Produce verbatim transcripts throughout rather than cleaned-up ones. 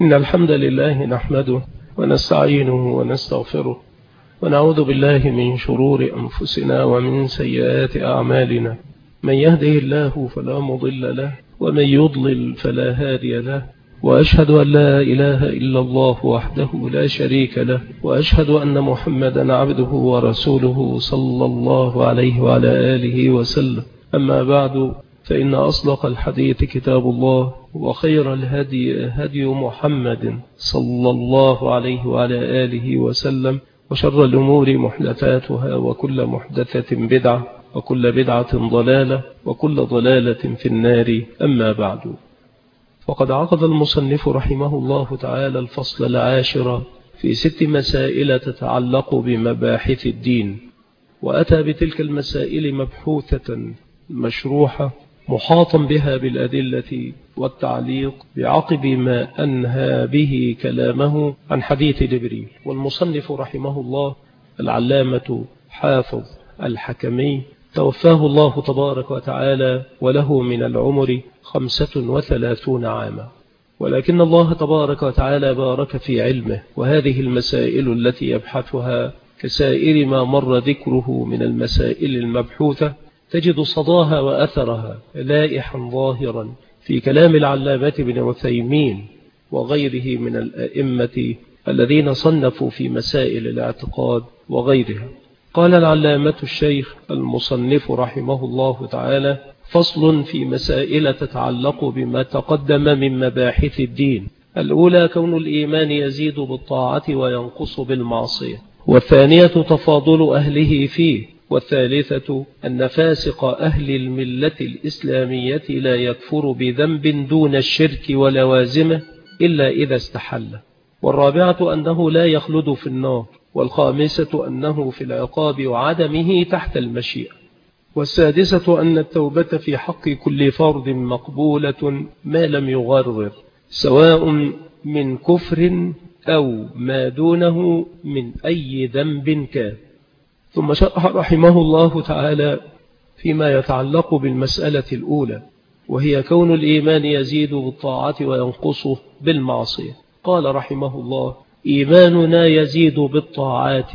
إن الحمد لله نحمده ونستعينه ونستغفره ونعوذ بالله من شرور أنفسنا ومن سيئات أعمالنا. من يهده الله فلا مضل له ومن يضلل فلا هادي له، وأشهد أن لا إله إلا الله وحده لا شريك له، وأشهد أن محمدا عبده ورسوله صلى الله عليه وعلى آله وسلم. أما بعد، فإن أصدق الحديث كتاب الله، وخير الهدي هدي محمد صلى الله عليه وعلى آله وسلم، وشر الأمور محدثاتها، وكل محدثة بدعة، وكل بدعة ضلالة، وكل ضلالة في النار. أما بعد، فقد عقد المصنف رحمه الله تعالى الفصل العاشر في ست مسائل تتعلق بمباحث الدين، وأتى بتلك المسائل مبحوثة مشروحة محاطا بها بالأدلة والتعليق بعقب ما أنهى به كلامه عن حديث جبريل. والمصنف رحمه الله العلامة حافظ الحكمي توفاه الله تبارك وتعالى وله من العمر خمسة وثلاثون عاما، ولكن الله تبارك وتعالى بارك في علمه، وهذه المسائل التي يبحثها كسائر ما مر ذكره من المسائل المبحوثة تجد صداها وأثرها لائحا ظاهرا في كلام العلامة بن عثيمين وغيره من الأئمة الذين صنفوا في مسائل الاعتقاد وغيرها. قال العلامة الشيخ المصنف رحمه الله تعالى: فصل في مسائل تتعلق بما تقدم من مباحث الدين. الأولى كون الإيمان يزيد بالطاعة وينقص بالمعصية، والثانية تفاضل أهله فيه، والثالثة أن فاسق أهل الملة الإسلامية لا يكفر بذنب دون الشرك ولوازمه إلا إذا استحل، والرابعة أنه لا يخلد في النار، والخامسة أنه في العقاب وعدمه تحت المشيئة، والسادسة أن التوبة في حق كل فرد مقبولة ما لم يغرر، سواء من كفر أو ما دونه من أي ذنب كان. ثم شرح رحمه الله تعالى فيما يتعلق بالمسألة الأولى، وهي كون الإيمان يزيد بالطاعة وينقص بالمعصية. قال رحمه الله: إيماننا يزيد بالطاعات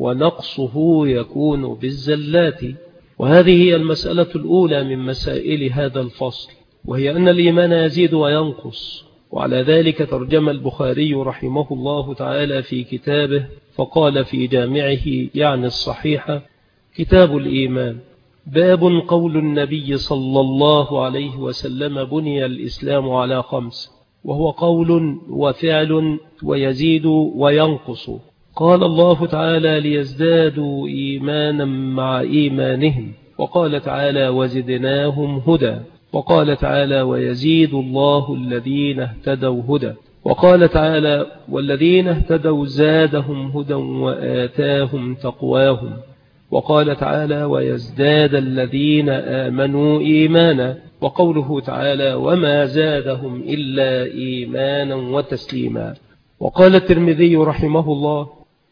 ونقصه يكون بالزلات. وهذه هي المسألة الأولى من مسائل هذا الفصل، وهي أن الإيمان يزيد وينقص. وعلى ذلك ترجم البخاري رحمه الله تعالى في كتابه فقال في جامعه يعني الصحيحة: كتاب الإيمان، باب قول النبي صلى الله عليه وسلم: بني الإسلام على خمس، وهو قول وفعل ويزيد وينقص. قال الله تعالى: ليزدادوا إيمانا مع إيمانهم، وقال تعالى: وزدناهم هدى، وقال تعالى: ويزيد الله الذين اهتدوا هدى، وقال تعالى: والذين اهتدوا زادهم هدى وآتاهم تقواهم، وقال تعالى: ويزداد الذين آمنوا إيمانا، وقوله تعالى: وما زادهم إلا إيمانا وتسليما. وقال الترمذي رحمه الله: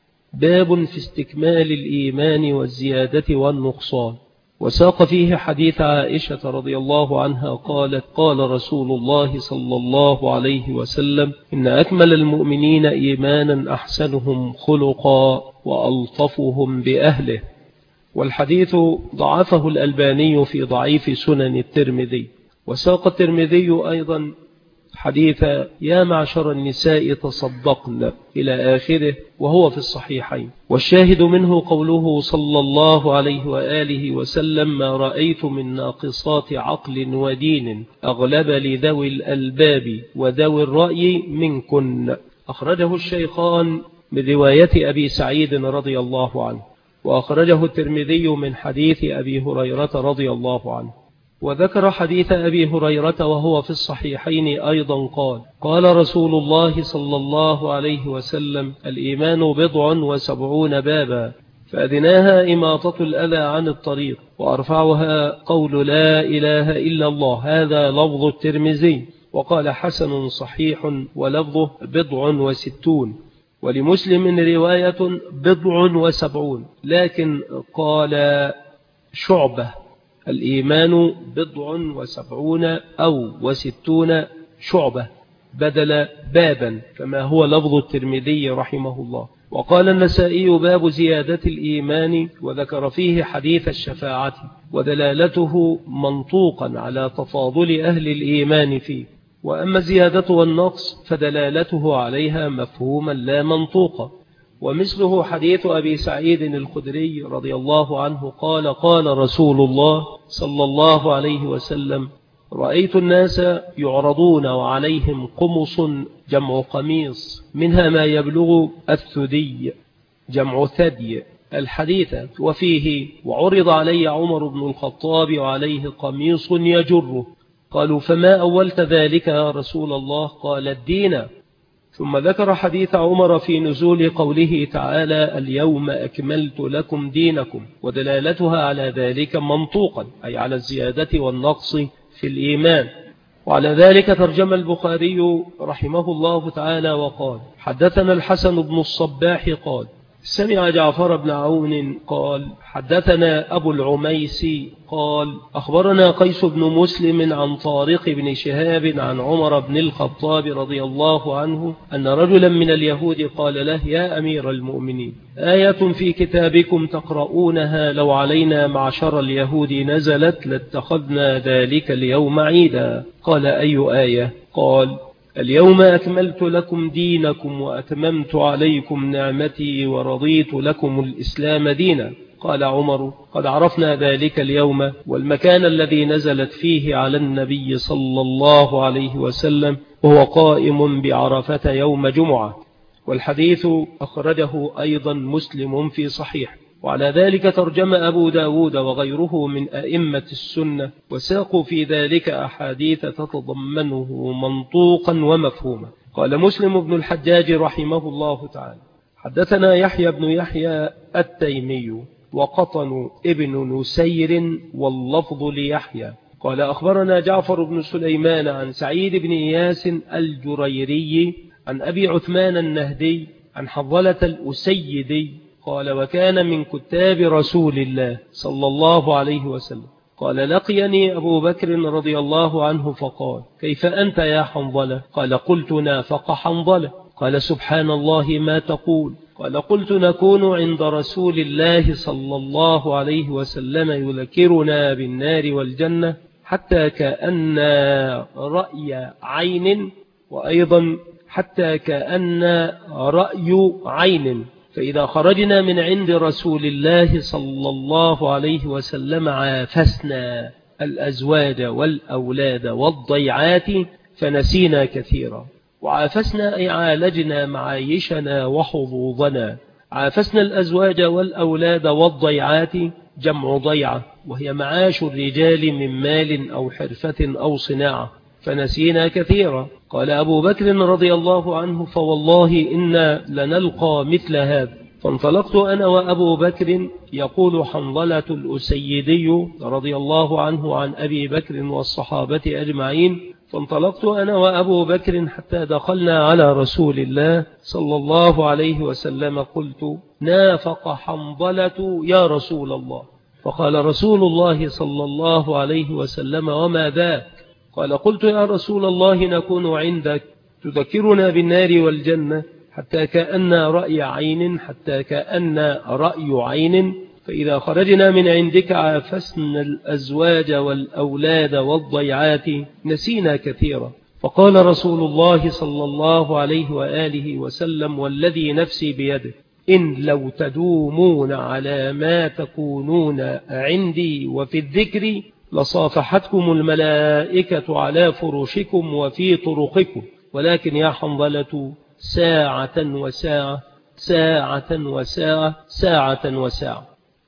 باب في استكمال الإيمان والزيادة والنقصان، وساق فيه حديث عائشة رضي الله عنها قالت: قال رسول الله صلى الله عليه وسلم: إن أكمل المؤمنين إيمانا أحسنهم خلقا وألطفهم بأهله. والحديث ضعفه الألباني في ضعيف سنن الترمذي. وساق الترمذي أيضا حديث: يا معشر النساء تصدقن إلى آخره، وهو في الصحيحين. والشاهد منه قوله صلى الله عليه وآله وسلم: ما رأيت من ناقصات عقل ودين أغلب لذوي الألباب وذوي الرأي منكن. أخرجه الشيخان من رواية أبي سعيد رضي الله عنه، وأخرجه الترمذي من حديث أبي هريرة رضي الله عنه. وذكر حديث أبي هريرة وهو في الصحيحين أيضا قال: قال رسول الله صلى الله عليه وسلم: الإيمان بضع وسبعون بابا، فأدناها إماطة الأذى عن الطريق، وأرفعها قول لا إله إلا الله. هذا لفظ الترمذي. وقال: حسن صحيح، ولفظه بضع وستون. ولمسلم رواية بضع وسبعون، لكن قال شعبة: الإيمان بضع وسبعون أو وستون شعبة. بدل بابا كما هو لفظ الترمذي رحمه الله. وقال النسائي باب زيادة الإيمان، وذكر فيه حديث الشفاعة ودلالته منطوقا على تفاضل أهل الإيمان فيه. وأما الزيادة والنقص فدلالته عليها مفهوما لا منطوقا. ومثله حديث أبي سعيد الخدري رضي الله عنه قال قال رسول الله صلى الله عليه وسلم: رأيت الناس يعرضون وعليهم قمص جمع قميص منها ما يبلغ الثدي جمع ثدي الحديث، وفيه: وعرض علي عمر بن الخطاب وعليه قميص يجره. قالوا: فما أولت ذلك يا رسول الله؟ قال: الدين. ثم ذكر حديث عمر في نزول قوله تعالى: اليوم أكملت لكم دينكم، ودلالتها على ذلك منطوقا، أي على الزيادة والنقص في الإيمان. وعلى ذلك ترجم البخاري رحمه الله تعالى وقال: حدثنا الحسن بن الصباح قال: سمع جعفر بن عون قال: حدثنا أبو العميسي قال: أخبرنا قيس بن مسلم عن طارق بن شهاب عن عمر بن الخطاب رضي الله عنه أن رجلا من اليهود قال له: يا أمير المؤمنين، آية في كتابكم تقرؤونها لو علينا معشر اليهود نزلت لاتخذنا ذلك اليوم عيدا. قال: أي آية؟ قال: اليوم أكملت لكم دينكم وأتممت عليكم نعمتي ورضيت لكم الإسلام دينا. قال عمر: قد عرفنا ذلك اليوم والمكان الذي نزلت فيه على النبي صلى الله عليه وسلم وهو قائم بعرفة يوم جمعة. والحديث أخرجه أيضا مسلم في صحيح. وعلى ذلك ترجم أبو داود وغيره من أئمة السنة، وساقوا في ذلك أحاديث تتضمنه منطوقا ومفهوما. قال مسلم بن الحجاج رحمه الله تعالى: حدثنا يحيى بن يحيى التيمي وقطن ابن نسير واللفظ ليحيى قال: أخبرنا جعفر بن سليمان عن سعيد بن إياس الجريري عن أبي عثمان النهدي عن حنظلة الأسيدي قال: وكان من كتاب رسول الله صلى الله عليه وسلم. قال: لقيني أبو بكر رضي الله عنه فقال: كيف أنت يا حنظلة؟ قال: قلت: نافق حنظلة. قال: سبحان الله ما تقول؟ قال: قلت: نكون عند رسول الله صلى الله عليه وسلم يذكرنا بالنار والجنة حتى كأن رأي عين، وأيضا حتى كأن رأي عين، فإذا خرجنا من عند رسول الله صلى الله عليه وسلم عافسنا الأزواج والأولاد والضيعات فنسينا كثيرا. وعافسنا أي عالجنا معايشنا وحظوظنا. عافسنا الأزواج والأولاد والضيعات جمع ضيعة، وهي معاش الرجال من مال أو حرفة أو صناعة، فنسينا كثيرا. قال أبو بكر رضي الله عنه: فوالله إنا لنلقى مثل هذا. فانطلقت أنا وأبو بكر، يقول حنظلة الأسيدي رضي الله عنه عن أبي بكر والصحابة أجمعين، فانطلقت أنا وأبو بكر حتى دخلنا على رسول الله صلى الله عليه وسلم. قلت: نافق حنظلة يا رسول الله. فقال رسول الله صلى الله عليه وسلم: وما ذاك؟ قال: قلت: يا رسول الله، نكون عندك تذكرنا بالنار والجنة حتى كأن رأي عين حتى كأن رأي عين، فإذا خرجنا من عندك عافسنا الأزواج والأولاد والضيعات نسينا كثيرا. فقال رسول الله صلى الله عليه وآله وسلم: والذي نفسي بيده، إن لو تدومون على ما تكونون عندي وفي الذكر لصافحتكم الملائكة على فرشكم وفي طرقكم، ولكن يا حنظلة ساعة وساعة ساعة وساعة ساعة وساعة.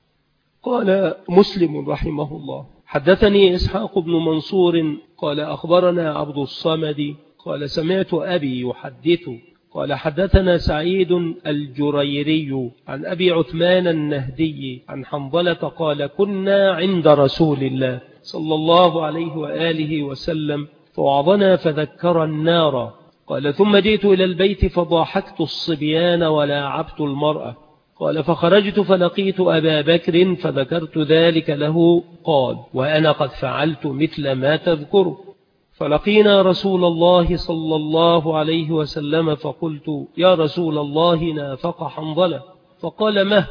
قال مسلم رحمه الله: حدثني إسحاق بن منصور قال: أخبرنا عبد الصمد قال: سمعت أبي يحدث قال: حدثنا سعيد الجريري عن أبي عثمان النهدي عن حنظلة قال: كنا عند رسول الله صلى الله عليه وآله وسلم فوعظنا فذكر النار. قال: ثم جئت إلى البيت فضاحكت الصبيان ولاعبت المرأة. قال: فخرجت فلقيت أبا بكر فذكرت ذلك له. قال: وأنا قد فعلت مثل ما تذكر. فلقينا رسول الله صلى الله عليه وسلم فقلت يا رسول الله نافق حنظلة، فقال مه،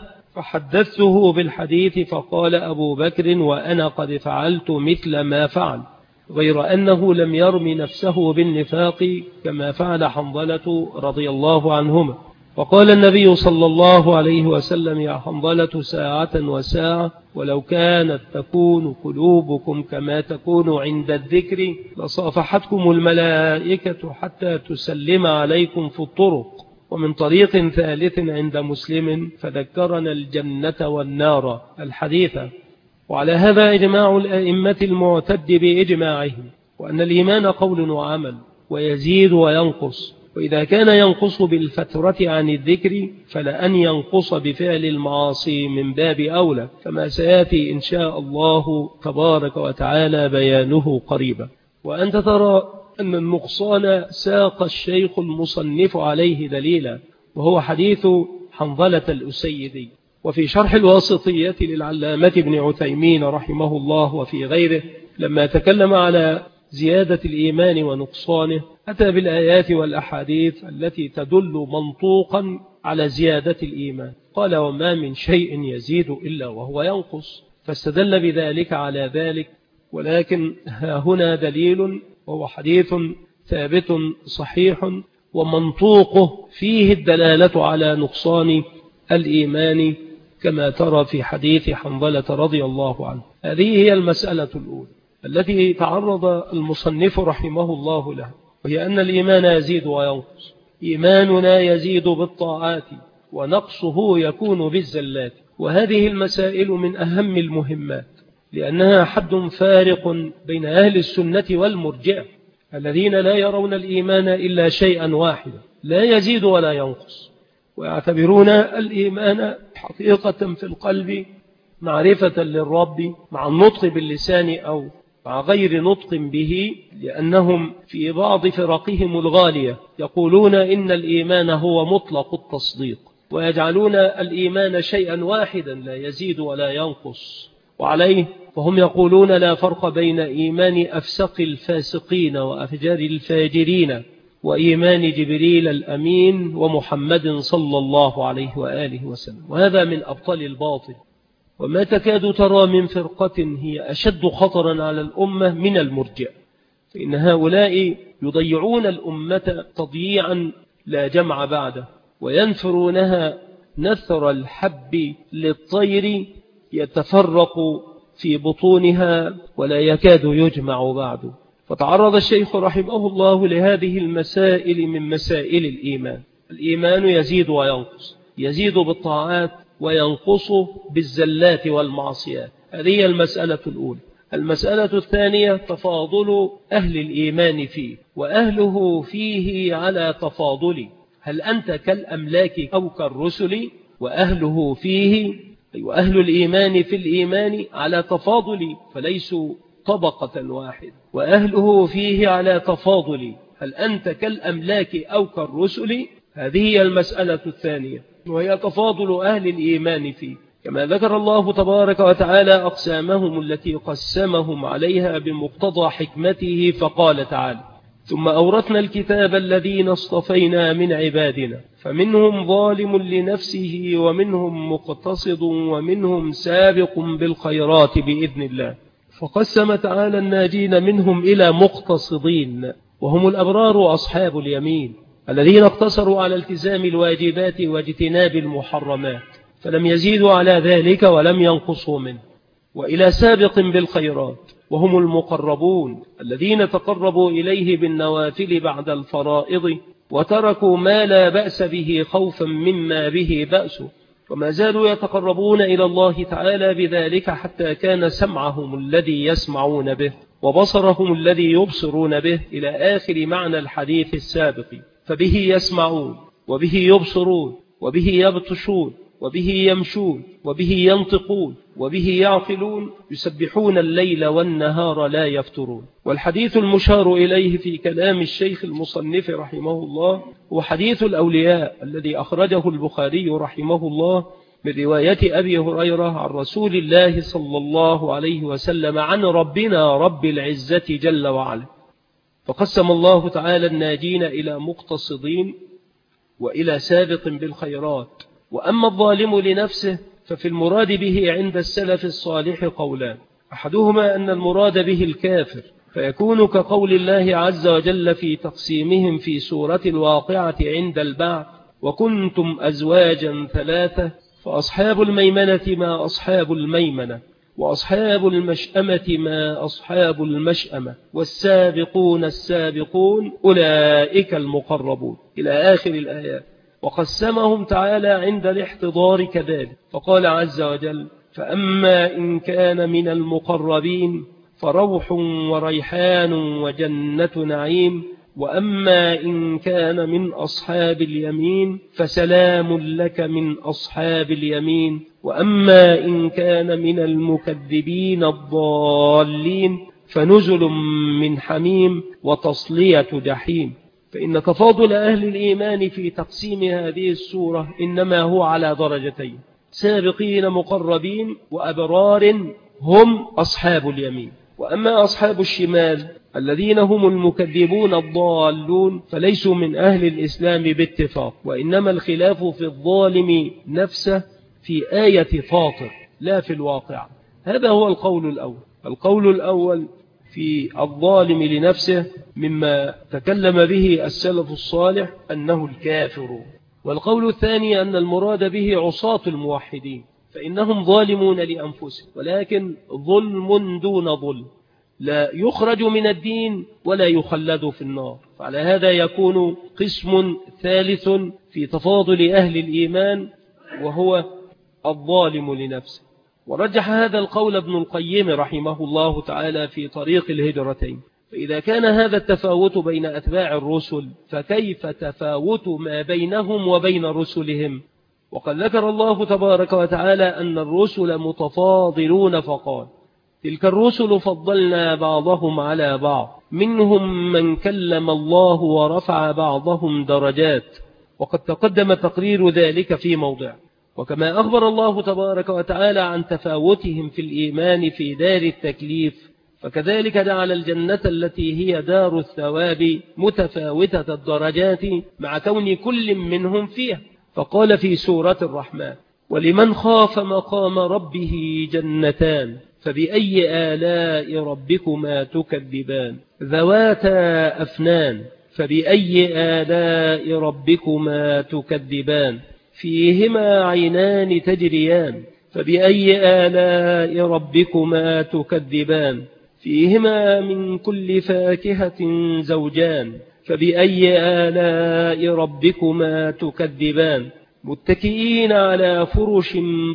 فحدثته بالحديث فقال أبو بكر وأنا قد فعلت مثل ما فعل، غير أنه لم يرم نفسه بالنفاق كما فعل حنظلة رضي الله عنهما. وقال النبي صلى الله عليه وسلم يا حنظلة ساعة وساعة، ولو كانت تكون قلوبكم كما تكون عند الذكر لصافحتكم الملائكة حتى تسلم عليكم في الطرق. ومن طريق ثالث عند مسلم فذكرنا الجنة والنار الحديث. وعلى هذا إجماع الأئمة المعتد بإجماعهم، وأن الإيمان قول وعمل ويزيد وينقص، وإذا كان ينقص بالفترة عن الذكر فلأن ينقص بفعل المعاصي من باب أولى، كما سيأتي إن شاء الله تبارك وتعالى بيانه قريبا. وأنت ترى أن النقصان ساق الشيخ المصنف عليه دليلا، وهو حديث حنظلة الأسيدي. وفي شرح الواسطية للعلامة ابن عثيمين رحمه الله وفي غيره لما تكلم على زيادة الإيمان ونقصانه أتى بالآيات والأحاديث التي تدل منطوقا على زيادة الإيمان. قال وما من شيء يزيد إلا وهو ينقص، فاستدل بذلك على ذلك. ولكن ها هنا دليل وهو حديث ثابت صحيح ومنطوقه فيه الدلالة على نقصان الإيمان كما ترى في حديث حنظلة رضي الله عنه. هذه هي المسألة الأولى التي تعرض المصنف رحمه الله له، وهي أن الإيمان يزيد وينقص. إيماننا يزيد بالطاعات ونقصه يكون بالزلات، وهذه المسائل من أهم المهمات، لأنها حد فارق بين أهل السنة والمرجئة الذين لا يرون الإيمان إلا شيئا واحدا لا يزيد ولا ينقص، ويعتبرون الإيمان حقيقة في القلب معرفة للرب مع النطق باللسان أو مع غير نطق به، لأنهم في بعض فرقهم الغالية يقولون إن الإيمان هو مطلق التصديق، ويجعلون الإيمان شيئا واحدا لا يزيد ولا ينقص. وعليه فهم يقولون لا فرق بين إيمان أفسق الفاسقين وأفجار الفاجرين وإيمان جبريل الأمين ومحمد صلى الله عليه وآله وسلم، وهذا من أبطال الباطل. وما تكاد ترى من فرقة هي أشد خطرا على الأمة من المرجئة، فإن هؤلاء يضيعون الأمة تضييعا لا جمع بعده، وينفرونها نثر الحب للطير يتفرق في بطونها ولا يكاد يجمع بعده. فتعرض الشيخ رحمه الله لهذه المسائل من مسائل الإيمان. الإيمان يزيد وينقص، يزيد بالطاعات وينقص بالزلات والمعصيات. هذه المسألة الأولى. المسألة الثانية تفاضل أهل الإيمان فيه، وأهله فيه على تفاضل. هل أنت كالأملاك أو كالرسل؟ وأهله فيه وأهل الإيمان في الإيمان على تفاضل، فليسوا طبقة واحدة. وأهله فيه على تفاضل، هل أنت كالأملاك أو كالرسل؟ هذه هي المسألة الثانية، وهي تفاضل أهل الإيمان فيه، كما ذكر الله تبارك وتعالى أقسامهم التي قسمهم عليها بمقتضى حكمته، فقال تعالى ثم أورثنا الكتاب الذين اصطفينا من عبادنا فمنهم ظالم لنفسه ومنهم مقتصد ومنهم سابق بالخيرات بإذن الله. فقسم تعالى الناجين منهم إلى مقتصدين، وهم الأبرار أصحاب اليمين الذين اقتصروا على التزام الواجبات واجتناب المحرمات فلم يزيدوا على ذلك ولم ينقصوا منه، وإلى سابق بالخيرات وهم المقربون الذين تقربوا إليه بالنوافل بعد الفرائض وتركوا ما لا بأس به خوفا مما به بأس، وما زالوا يتقربون إلى الله تعالى بذلك حتى كان سمعهم الذي يسمعون به وبصرهم الذي يبصرون به إلى آخر معنى الحديث السابق. فبه يسمعون وبه يبصرون وبه يبطشون وبه يمشون وبه ينطقون وبه يعقلون، يسبحون الليل والنهار لا يفترون. والحديث المشار إليه في كلام الشيخ المصنف رحمه الله هو حديث الأولياء الذي أخرجه البخاري رحمه الله من رواية أبي هريرة عن رسول الله صلى الله عليه وسلم عن ربنا رب العزة جل وعلا فقسم الله تعالى الناجين إلى مقتصدين وإلى سابق بالخيرات. وأما الظالم لنفسه ففي المراد به عند السلف الصالح قولان، أحدهما أن المراد به الكافر، فيكون كقول الله عز وجل في تقسيمهم في سورة الواقعة عند البعث: وكنتم أزواجا ثلاثة فأصحاب الميمنة ما أصحاب الميمنة وأصحاب المشأمة ما أصحاب المشأمة والسابقون السابقون أولئك المقربون إلى آخر الآيات. وقسمهم تعالى عند الاحتضار كذلك، فقال عز وجل: فأما إن كان من المقربين فروح وريحان وجنة نعيم، وأما إن كان من أصحاب اليمين فسلام لك من أصحاب اليمين، وأما إن كان من المكذبين الضالين فنزل من حميم وتصلية جحيم. فإن تفاضل أهل الإيمان في تقسيم هذه السورة إنما هو على درجتين: سابقين مقربين وأبرار هم أصحاب اليمين. وأما أصحاب الشمال الذين هم المكذبون الضالون فليسوا من أهل الإسلام باتفاق، وإنما الخلاف في الظالم نفسه في آية فاطر لا في الواقع. هذا هو القول الأول. القول الأول في الظالم لنفسه مما تكلم به السلف الصالح أنه الكافر. والقول الثاني أن المراد به عصاة الموحدين، فإنهم ظالمون لأنفسهم، ولكن ظلم دون ظلم، لا يخرج من الدين ولا يخلد في النار. فعلى هذا يكون قسم ثالث في تفاضل أهل الإيمان وهو الظالم لنفسه. ورجح هذا القول ابن القيم رحمه الله تعالى في طريق الهجرتين. فإذا كان هذا التفاوت بين أتباع الرسل فكيف تفاوت ما بينهم وبين رسلهم؟ وقد ذكر الله تبارك وتعالى أن الرسل متفاضلون فقال: تلك الرسل فضلنا بعضهم على بعض منهم من كلم الله ورفع بعضهم درجات. وقد تقدم تقرير ذلك في موضع. وكما أخبر الله تبارك وتعالى عن تفاوتهم في الإيمان في دار التكليف، فكذلك جعل الجنة التي هي دار الثواب متفاوتة الدرجات مع كون كل منهم فيها. فقال في سورة الرحمن: ولمن خاف مقام ربه جنتان فبأي آلاء ربكما تكذبان ذواتا أفنان فبأي آلاء ربكما تكذبان فيهما عينان تجريان فبأي آلاء ربكما تكذبان فيهما من كل فاكهة زوجان فبأي آلاء ربكما تكذبان متكئين على فرش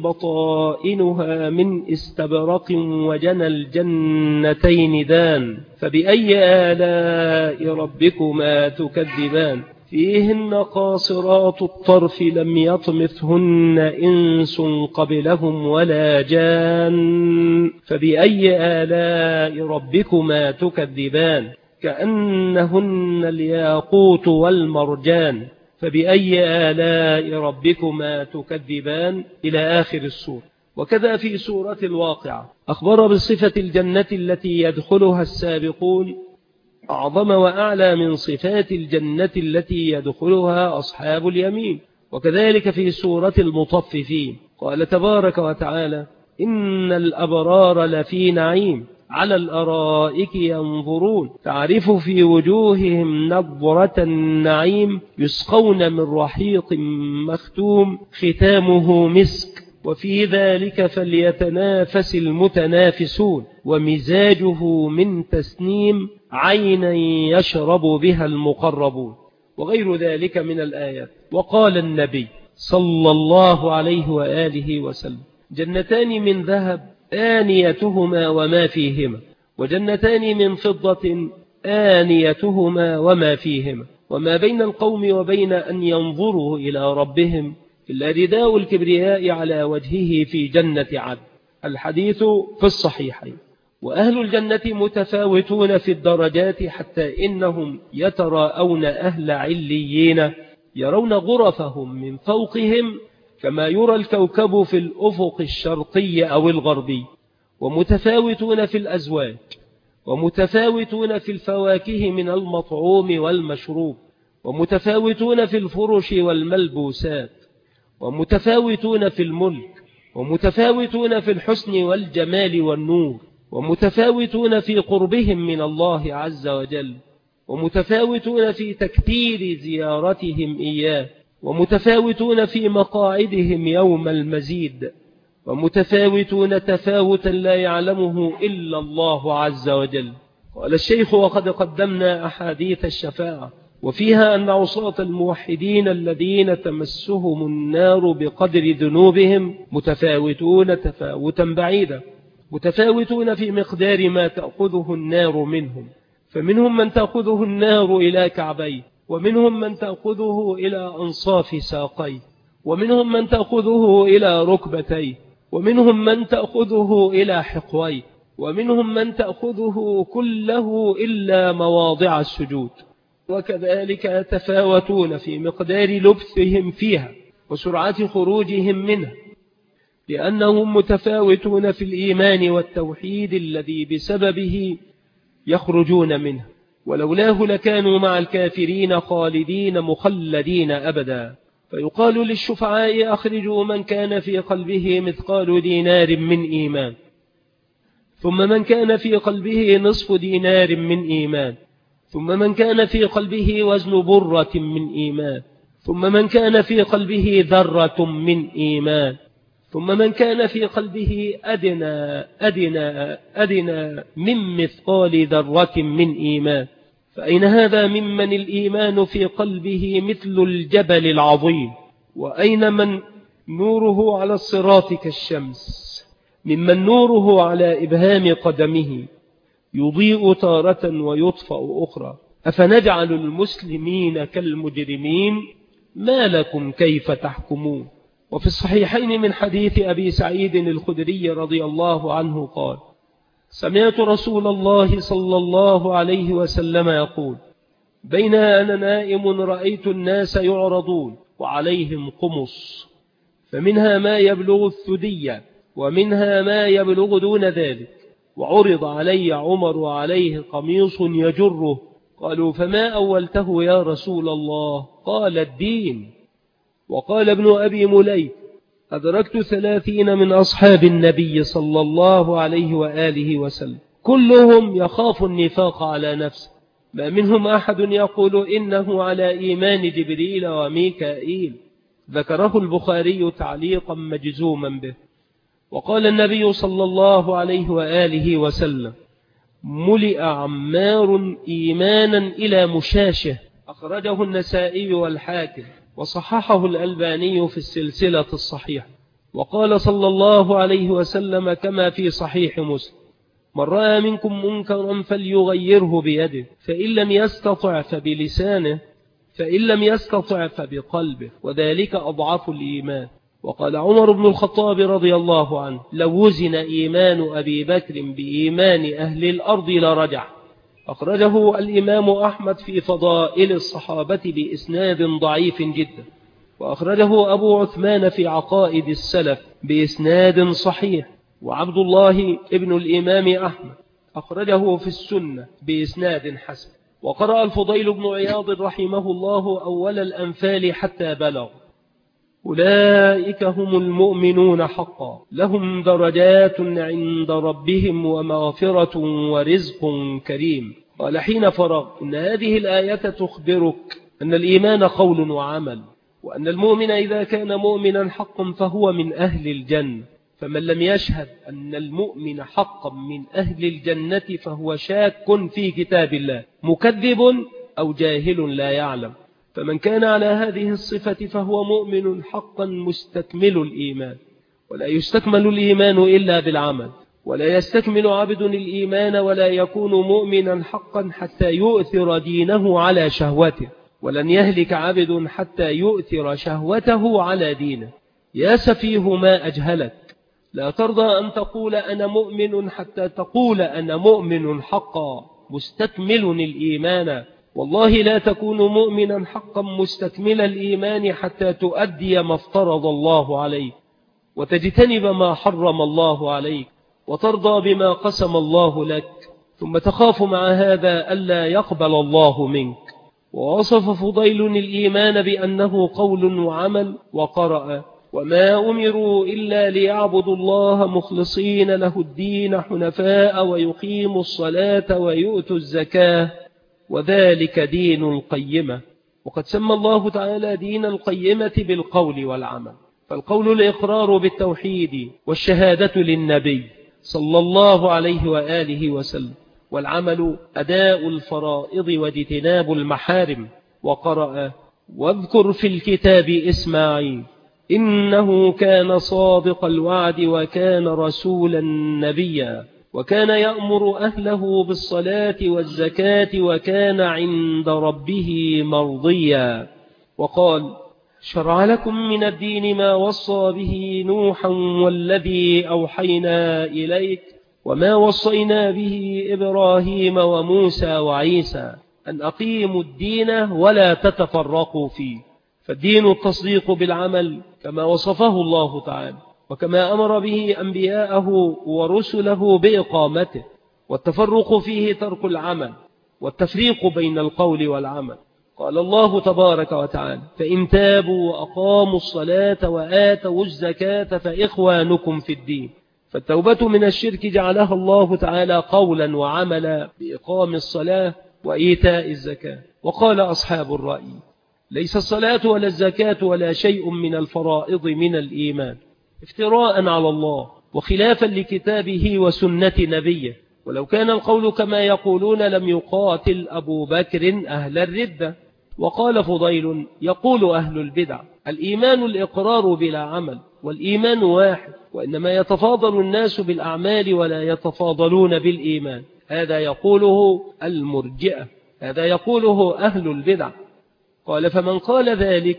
بطائنها من استبرق وجنى الجنتين دان فبأي آلاء ربكما تكذبان فيهن قاصرات الطرف لم يطمثهن إنس قبلهم ولا جان فبأي آلاء ربكما تكذبان كأنهن الياقوت والمرجان فبأي آلاء ربكما تكذبان إلى آخر السورة. وكذا في سورة الواقعة أخبر بصفة الجنة التي يدخلها السابقون أعظم وأعلى من صفات الجنة التي يدخلها أصحاب اليمين. وكذلك في سورة المطففين قال تبارك وتعالى: إن الأبرار لفي نعيم على الأرائك ينظرون تعرف في وجوههم نضرة النعيم يسقون من رحيق مختوم ختامه مسك وفي ذلك فليتنافس المتنافسون ومزاجه من تسنيم عينا يشرب بها المقربون وغير ذلك من الآيات. وقال النبي صلى الله عليه وآله وسلم: جنتان من ذهب آنيتهما وما فيهما وجنتان من فضة آنيتهما وما فيهما وما بين القوم وبين أن ينظروا إلى ربهم إلا رداء الكبرياء على وجهه في جنة عدن. الحديث في الصحيحين. وأهل الجنة متفاوتون في الدرجات حتى إنهم يتراءون أهل عليين يرون غرفهم من فوقهم كما يرى الكوكب في الأفق الشرقي أو الغربي. ومتفاوتون في الأزواج ومتفاوتون في الفواكه من المطعوم والمشروب، ومتفاوتون في الفرش والملبوسات، ومتفاوتون في الملك، ومتفاوتون في الحسن والجمال والنور، ومتفاوتون في قربهم من الله عز وجل، ومتفاوتون في تكثير زيارتهم إياه، ومتفاوتون في مقاعدهم يوم المزيد، ومتفاوتون تفاوتا لا يعلمه إلا الله عز وجل. قال الشيخ: وقد قدمنا أحاديث الشفاعة، وفيها أن عصاة الموحدين الذين تمسهم النار بقدر ذنوبهم متفاوتون تفاوتا بعيدا، متفاوتون في مقدار ما تأخذه النار منهم، فمنهم من تأخذه النار إلى كعبيه، ومنهم من تأخذه إلى أنصاف ساقيه، ومنهم من تأخذه إلى ركبتيه، ومنهم من تأخذه إلى حقويه، ومنهم من تأخذه كله إلا مواضع السجود. وكذلك يتفاوتون في مقدار لبثهم فيها وسرعة خروجهم منها، لأنهم متفاوتون في الإيمان والتوحيد الذي بسببه يخرجون منه، ولولاه لكانوا مع الكافرين خالدين مخلدين أبدا. فيقال للشفعاء: أخرجوا من كان في قلبه مثقال دينار من إيمان، ثم من كان في قلبه نصف دينار من إيمان، ثم من كان في قلبه وزن برة من إيمان، ثم من كان في قلبه ذرة من إيمان، ثم من كان في قلبه أدنى أدنى أدنى من مثقال ذرة من إيمان. فأين هذا ممن الإيمان في قلبه مثل الجبل العظيم؟ وأين من نوره على الصراط كالشمس، ممن نوره على إبهام قدمه يضيء تارة ويطفأ أخرى؟ أفنجعل المسلمين كالمجرمين؟ ما لكم كيف تحكمون؟ وفي الصحيحين من حديث أبي سعيد الخدري رضي الله عنه قال: سمعت رسول الله صلى الله عليه وسلم يقول: بين أنا نائم رأيت الناس يعرضون وعليهم قمص، فمنها ما يبلغ الثدي ومنها ما يبلغ دون ذلك، وعرض علي عمر وعليه قميص يجره. قالوا: فما أولته يا رسول الله؟ قال: الدين. وقال ابن أبي مليك: أدركت ثلاثين من أصحاب النبي صلى الله عليه وآله وسلم كلهم يخاف النفاق على نفسه، ما منهم أحد يقول إنه على إيمان جبريل وميكائيل. ذكره البخاري تعليقا مجزوما به. وقال النبي صلى الله عليه وآله وسلم: ملئ عمار إيمانا إلى مشاشه. أخرجه النسائي والحاكم، وصححه الألباني في السلسلة الصحيحة. وقال صلى الله عليه وسلم كما في صحيح مسلم: من رأى منكم منكرا فليغيره بيده، فإن لم يستطع فبلسانه، فإن لم يستطع فبقلبه، وذلك أضعف الإيمان. وقال عمر بن الخطاب رضي الله عنه: لو وزن إيمان أبي بكر بإيمان أهل الأرض لرجع. أخرجه الإمام أحمد في فضائل الصحابة بإسناد ضعيف جدا، وأخرجه أبو عثمان في عقائد السلف بإسناد صحيح، وعبد الله ابن الإمام أحمد أخرجه في السنة بإسناد حسن. وقرأ الفضيل بن عياض رحمه الله أول الأنفال حتى بلغ: أولئك هم المؤمنون حقا، لهم درجات عند ربهم ومغفرة ورزق كريم. قال حين فرغ: إن هذه الآية تخبرك أن الإيمان قول وعمل، وأن المؤمن إذا كان مؤمنا حقا فهو من أهل الجنة، فمن لم يشهد أن المؤمن حقا من أهل الجنة فهو شاك في كتاب الله، مكذب أو جاهل لا يعلم. فمن كان على هذه الصفة فهو مؤمن حقا مستكمل الإيمان، ولا يستكمل الإيمان إلا بالعمل، ولا يستكمل عبد الإيمان ولا يكون مؤمنا حقا حتى يؤثر دينه على شهوته، ولن يهلك عبد حتى يؤثر شهوته على دينه. يا سفيه ما أجهلك، لا ترضى أن تقول أنا مؤمن حتى تقول أنا مؤمن حقا مستكمل الإيمان. والله لا تكون مؤمنا حقا مستكمل الإيمان حتى تؤدي ما افترض الله عليك، وتجتنب ما حرم الله عليك، وترضى بما قسم الله لك، ثم تخاف مع هذا ألا يقبل الله منك. ووصف فضيل الإيمان بأنه قول وعمل، وقرأ: وما أمروا إلا ليعبدوا الله مخلصين له الدين حنفاء ويقيموا الصلاة ويؤتوا الزكاة وذلك دين القيمة. وقد سمى الله تعالى دين القيمة بالقول والعمل، فالقول الإقرار بالتوحيد والشهادة للنبي صلى الله عليه وآله وسلم، والعمل أداء الفرائض واجتناب المحارم. وقرأ: واذكر في الكتاب إسماعيل إنه كان صادق الوعد وكان رسولا نبيا وكان يأمر أهله بالصلاة والزكاة وكان عند ربه مرضيا. وقال: شرع لكم من الدين ما وصى به نوحا والذي أوحينا إليك وما وصينا به إبراهيم وموسى وعيسى أن أقيموا الدين ولا تتفرقوا فيه. فالدين التصديق بالعمل كما وصفه الله تعالى وكما أمر به أنبياءه ورسله بإقامته، والتفرق فيه ترك العمل والتفريق بين القول والعمل. قال الله تبارك وتعالى: فإن تابوا وأقاموا الصلاة وآتوا الزكاة فإخوانكم في الدين. فالتوبة من الشرك جعلها الله تعالى قولا وعملا بإقام الصلاة وإيتاء الزكاة. وقال أصحاب الرأي: ليس الصلاة ولا الزكاة ولا شيء من الفرائض من الإيمان، افتراء على الله وخلافا لكتابه وسنة نبيه. ولو كان القول كما يقولون لم يقاتل أبو بكر أهل الردة. وقال فضيل: يقول أهل البدع الإيمان الإقرار بلا عمل، والإيمان واحد، وإنما يتفاضل الناس بالأعمال ولا يتفاضلون بالإيمان. هذا يقوله المرجئة، هذا يقوله أهل البدع. قال: فمن قال ذلك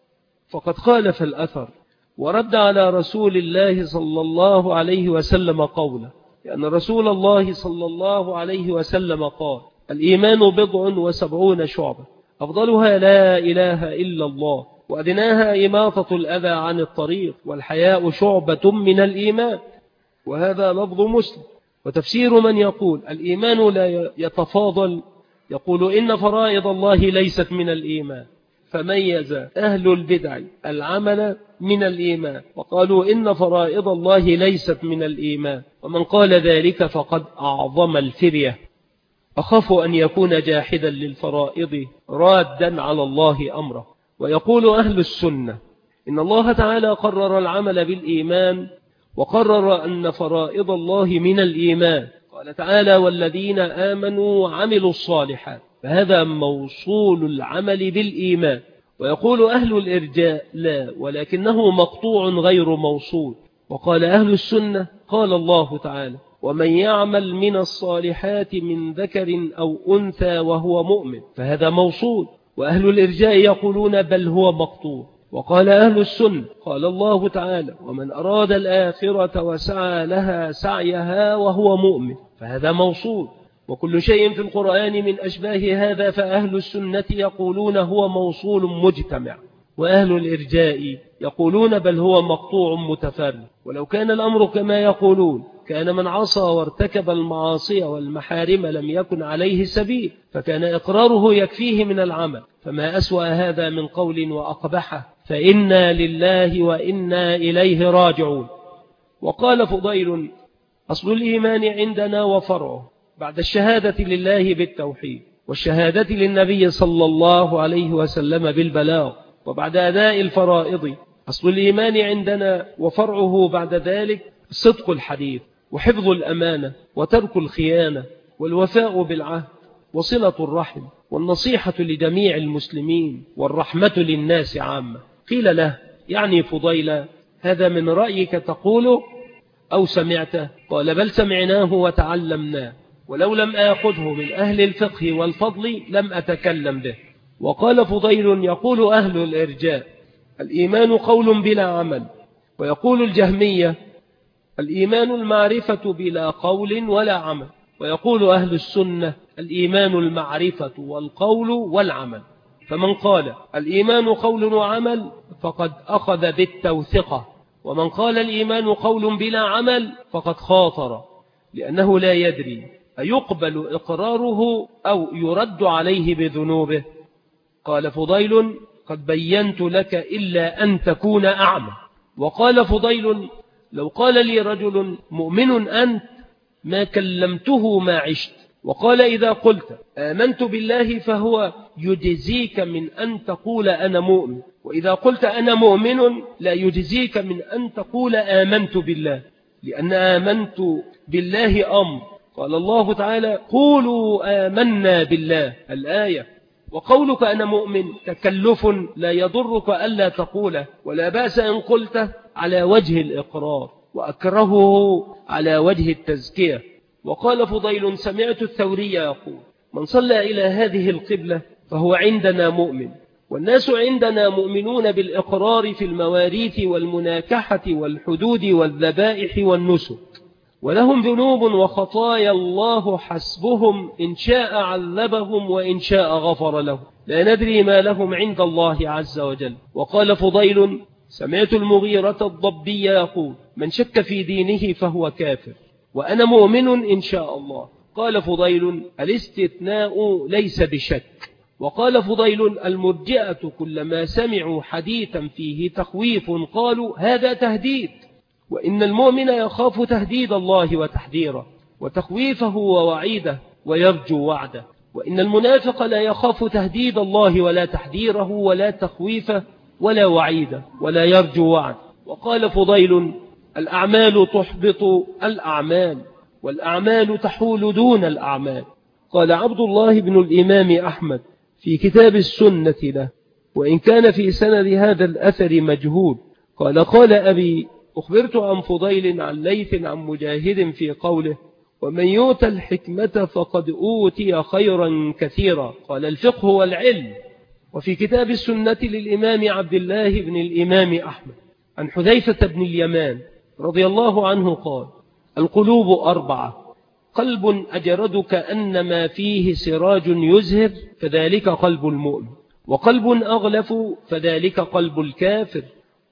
فقد خالف الأثر ورد على رسول الله صلى الله عليه وسلم قوله، لأن رسول الله صلى الله عليه وسلم قال: الإيمان بضع وسبعون شعبة، أفضلها لا إله إلا الله، وأدناها إماطة الأذى عن الطريق، والحياء شعبة من الإيمان. وهذا لفظ مسلم. وتفسير من يقول الإيمان لا يتفاضل يقول إن فرائض الله ليست من الإيمان، فميز أهل البدع العمل من الإيمان وقالوا إن فرائض الله ليست من الإيمان. ومن قال ذلك فقد أعظم الفرية. أخاف أن يكون جاحدا للفرائض رادا على الله أمره. ويقول أهل السنة إن الله تعالى قرر العمل بالإيمان وقرر أن فرائض الله من الإيمان. قال تعالى: والذين آمنوا وعملوا الصالحات، فهذا موصول العمل بالإيمان. ويقول أهل الإرجاء: لا، ولكنه مقطوع غير موصول. وقال أهل السنة: قال الله تعالى: ومن يعمل من الصالحات من ذكر أو أنثى وهو مؤمن، فهذا موصول. وأهل الإرجاء يقولون بل هو مقطوع. وقال أهل السنة: قال الله تعالى: ومن أراد الآخرة وسعى لها سعيها وهو مؤمن، فهذا موصول. وكل شيء في القرآن من أشباه هذا فأهل السنة يقولون هو موصول مجتمع، وأهل الإرجاء يقولون بل هو مقطوع متفرد. ولو كان الأمر كما يقولون كان من عصى وارتكب المعاصي والمحارم لم يكن عليه سبيل، فكان إقراره يكفيه من العمل. فما أسوأ هذا من قول وأقبحه، فإنا لله وإنا إليه راجعون. وقال فضيل: أصل الإيمان عندنا وفرعه بعد الشهادة لله بالتوحيد والشهادة للنبي صلى الله عليه وسلم بالبلاغ وبعد أداء الفرائض. أصل الإيمان عندنا وفرعه بعد ذلك صدق الحديث وحفظ الأمانة وترك الخيانة والوفاء بالعهد وصلة الرحم والنصيحة لجميع المسلمين والرحمة للناس عامة. قيل له يعني فضيل: هذا من رأيك تقوله أو سمعته؟ قال: بل سمعناه وتعلمناه، ولو لم آخذه من أهل الفقه والفضل لم أتكلم به. وقال فضيل: يقول أهل الإرجاء الإيمان قول بلا عمل. ويقول الجهمية الإيمان المعرفة بلا قول ولا عمل. ويقول أهل السنة الإيمان المعرفة والقول والعمل. فمن قال الإيمان قول وعمل فقد أخذ بالتوثقة، ومن قال الإيمان قول بلا عمل فقد خاطر، لأنه لا يدري أيقبل إقراره أو يرد عليه بذنوبه؟ قال فضيل: قد بينت لك إلا أن تكون أعمى. وقال فضيل: لو قال لي رجل: مؤمن أنت؟ ما كلمته ما عشت. وقال: إذا قلت آمنت بالله فهو يجزيك من أن تقول أنا مؤمن، وإذا قلت أنا مؤمن لا يجزيك من أن تقول آمنت بالله، لأن آمنت بالله أمر. قال الله تعالى: قولوا آمنا بالله، الآية. وقولك أنا مؤمن تكلف لا يضرك ألا تقوله، ولا بأس إن قلته على وجه الإقرار، وأكرهه على وجه التزكية. وقال فضيل: سمعت الثوري يقول: من صلى إلى هذه القبلة فهو عندنا مؤمن، والناس عندنا مؤمنون بالإقرار في المواريث والمناكحة والحدود والذبائح والنسك، ولهم ذنوب وخطايا الله حسبهم، إن شاء عذبهم وإن شاء غفر لهم، لا ندري ما لهم عند الله عز وجل. وقال فضيل: سمعت المغيرة الضبي يقول: من شك في دينه فهو كافر، وأنا مؤمن إن شاء الله. قال فضيل: الاستثناء ليس بشك. وقال فضيل: المرجئة كلما سمعوا حديثا فيه تخويف قالوا هذا تهديد، وإن المؤمن يخاف تهديد الله وتحذيره وتخويفه ووعيده ويرجو وعده، وإن المنافق لا يخاف تهديد الله ولا تحذيره ولا تخويفه ولا وعيده ولا يرجو وعده. وقال فضيل: الأعمال تحبط الأعمال، والأعمال تحول دون الأعمال. قال عبد الله بن الإمام أحمد في كتاب السنة له، وإن كان في سند هذا الأثر مجهول، قال: قال أبي: أخبرت عن فضيل عن ليث عن مجاهد في قوله: ومن يؤت الحكمة فقد أوتي خيرا كثيرا. قال: الفقه والعلم. وفي كتاب السنة للإمام عبد الله بن الإمام أحمد عن حذيفة بن اليمان رضي الله عنه قال: القلوب أربعة: قلب أجرد كأنما فيه سراج يزهر فذلك قلب المؤمن، وقلب أغلف فذلك قلب الكافر،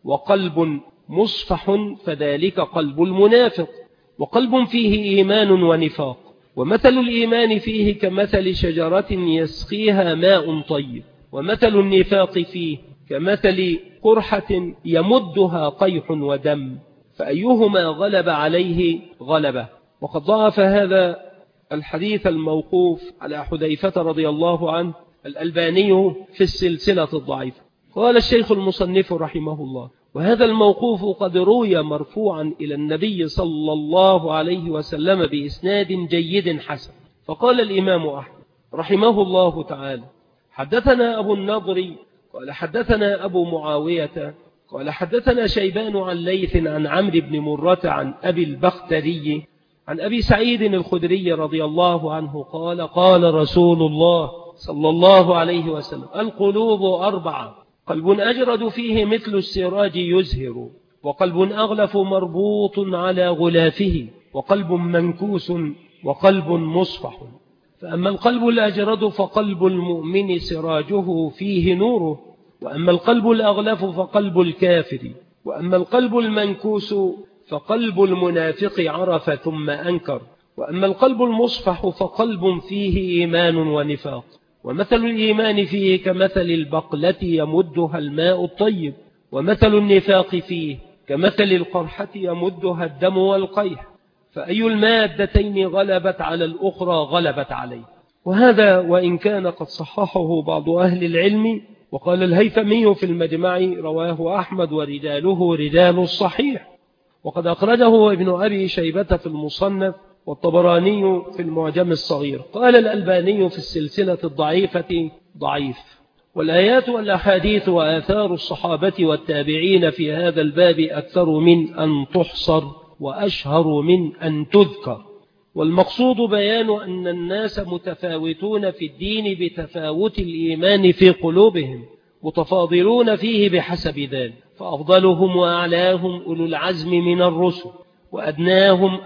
وقلب مصفح فذلك قلب المنافق، وقلب فيه إيمان ونفاق. ومثل الإيمان فيه كمثل شجرة يسقيها ماء طيب، ومثل النفاق فيه كمثل قرحة يمدها قيح ودم، فأيهما غلب عليه غلبه. وقد ضعف هذا الحديث الموقوف على حذيفة رضي الله عنه الألباني في السلسلة الضعيفة. قال الشيخ المصنف رحمه الله: وهذا الموقوف قد روي مرفوعا إلى النبي صلى الله عليه وسلم بإسناد جيد حسن. فقال الإمام أحمد رحمه الله تعالى: حدثنا أبو النضر قال حدثنا أبو معاوية قال حدثنا شيبان عن ليث عن عمرو بن مرة عن أبي البختري عن أبي سعيد الخدري رضي الله عنه قال: قال رسول الله صلى الله عليه وسلم: القلوب أربعة: قلب أجرد فيه مثل السراج يزهر، وقلب أغلف مربوط على غلافه، وقلب منكوس، وقلب مصفح. فأما القلب الأجرد فقلب المؤمن سراجه فيه نوره، وأما القلب الأغلف فقلب الكافر، وأما القلب المنكوس فقلب المنافق عرف ثم أنكر، وأما القلب المصفح فقلب فيه إيمان ونفاق. ومثل الإيمان فيه كمثل البقلة يمدها الماء الطيب، ومثل النفاق فيه كمثل القرحة يمدها الدم والقيح، فأي المادتين غلبت على الأخرى غلبت عليه. وهذا وإن كان قد صححه بعض أهل العلم، وقال الهيثمي في المجمع: رواه أحمد ورجاله رجال الصحيح، وقد أخرجه ابن أبي شيبة في المصنف، والطبراني في المعجم الصغير. قال الألباني في السلسلة الضعيفة: ضعيف. والآيات والأحاديث وآثار الصحابة والتابعين في هذا الباب أكثر من أن تحصر وأشهر من أن تذكر، والمقصود بيان أن الناس متفاوتون في الدين بتفاوت الإيمان في قلوبهم، متفاضلون فيه بحسب ذلك، فأفضلهم وأعلاهم أولو العزم من الرسل، وأدناهم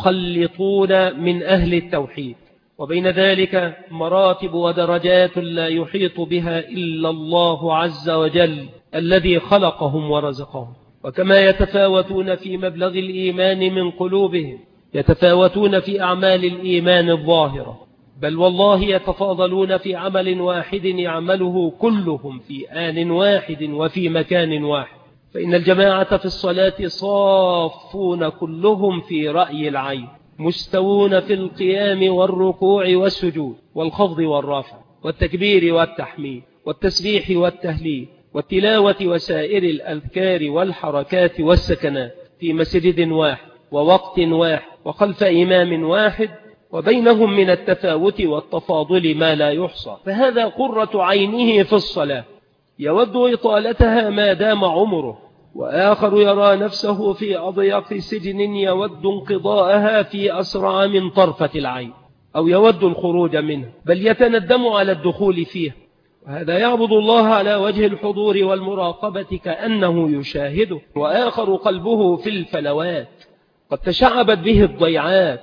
المخلطون من أهل التوحيد، وبين ذلك مراتب ودرجات لا يحيط بها إلا الله عز وجل الذي خلقهم ورزقهم. وكما يتفاوتون في مبلغ الإيمان من قلوبهم يتفاوتون في أعمال الإيمان الظاهرة، بل والله يتفاضلون في عمل واحد يعمله كلهم في آن واحد وفي مكان واحد. فإن الجماعة في الصلاة صافون كلهم في رأي العين، مستوون في القيام والركوع والسجود والخفض والرفع والتكبير والتحميد والتسبيح والتهليل والتلاوة وسائر الأذكار والحركات والسكنات في مسجد واحد ووقت واحد وخلف إمام واحد، وبينهم من التفاوت والتفاضل ما لا يحصى. فهذا قرة عينه في الصلاة يود إطالتها ما دام عمره، وآخر يرى نفسه في أضيق سجن يود انقضاءها في أسرع من طرفة العين، أو يود الخروج منه، بل يتندم على الدخول فيه. وهذا يعبد الله على وجه الحضور والمراقبة كأنه يشاهده، وآخر قلبه في الفلوات، قد تشعبت به الضيعات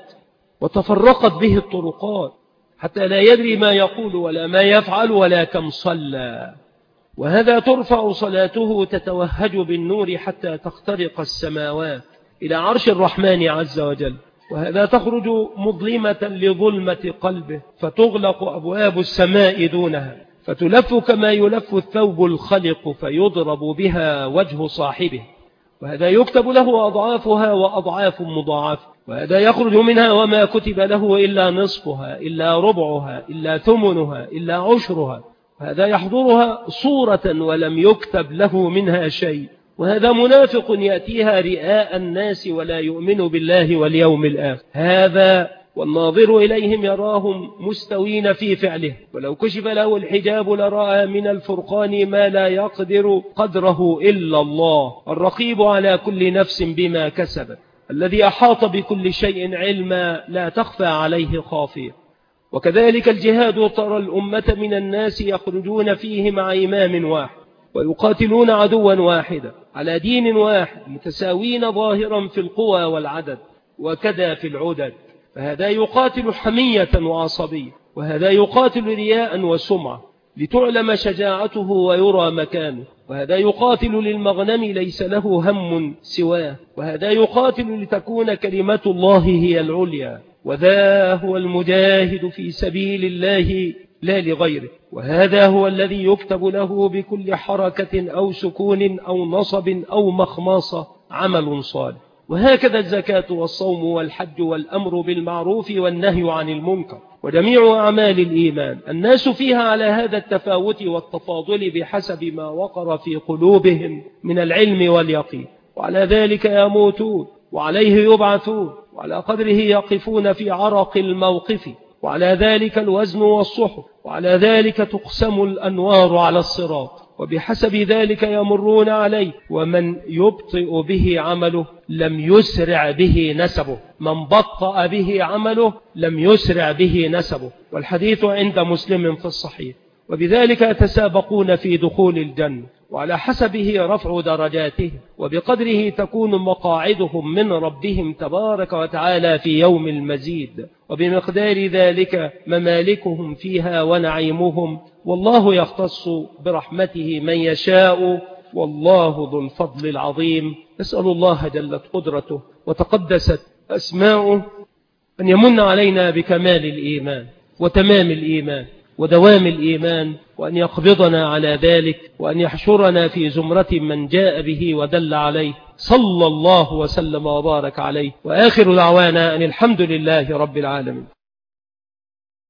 وتفرقت به الطرقات، حتى لا يدري ما يقول ولا ما يفعل ولا كم صلى. وهذا ترفع صلاته تتوهج بالنور حتى تخترق السماوات إلى عرش الرحمن عز وجل، وهذا تخرج مظلمة لظلمة قلبه فتغلق أبواب السماء دونها، فتلف كما يلف الثوب الخلق فيضرب بها وجه صاحبه، وهذا يكتب له أضعافها وأضعاف مضاعفة، وهذا يخرج منها وما كتب له إلا نصفها إلا ربعها إلا ثمنها إلا عشرها، وهذا يحضرها صورة ولم يكتب له منها شيء. وهذا منافق يأتيها رئاء الناس ولا يؤمن بالله واليوم الآخر. هذا والناظر إليهم يراهم مستوين في فعله، ولو كشف له الحجاب لرأى من الفرقان ما لا يقدر قدره إلا الله، الرقيب على كل نفس بما كسبت، الذي أحاط بكل شيء علما لا تخفى عليه خافية. وكذلك الجهاد، ترى الأمة من الناس يخرجون فيه مع إمام واحد ويقاتلون عدوا واحدا على دين واحد، متساوين ظاهرا في القوى والعدد وكذا في العدد. فهذا يقاتل حمية وعصبية، وهذا يقاتل رياء وسمعة لتعلم شجاعته ويرى مكانه، وهذا يقاتل للمغنم ليس له هم سواه، وهذا يقاتل لتكون كلمة الله هي العليا، وذا هو المجاهد في سبيل الله لا لغيره، وهذا هو الذي يكتب له بكل حركة أو سكون أو نصب أو مخماصة عمل صالح. وهكذا الزكاة والصوم والحج والأمر بالمعروف والنهي عن المنكر وجميع أعمال الإيمان، الناس فيها على هذا التفاوت والتفاضل بحسب ما وقر في قلوبهم من العلم واليقين، وعلى ذلك يموتون وعليه يبعثون، وعلى قدره يقفون في عرق الموقف، وعلى ذلك الوزن والصحف، وعلى ذلك تقسم الأنوار على الصراط، وبحسب ذلك يمرون عليه. ومن يبطئ به عمله لم يسرع به نسبه، من بطأ به عمله لم يسرع به نسبه، والحديث عند مسلم في الصحيح. وبذلك يتسابقون في دخول الجنة، وعلى حسبه رفع درجاته، وبقدره تكون مقاعدهم من ربهم تبارك وتعالى في يوم المزيد، وبمقدار ذلك ممالكهم فيها ونعيمهم، والله يختص برحمته من يشاء، والله ذو الفضل العظيم. نسأل الله جلت قدرته وتقدست أسماؤه أن يمن علينا بكمال الإيمان وتمام الإيمان ودوام الإيمان، وأن يقبضنا على ذلك، وأن يحشرنا في زمرة من جاء به ودل عليه، صلى الله وسلم وبارك عليه. وآخر دعوانا أن الحمد لله رب العالمين.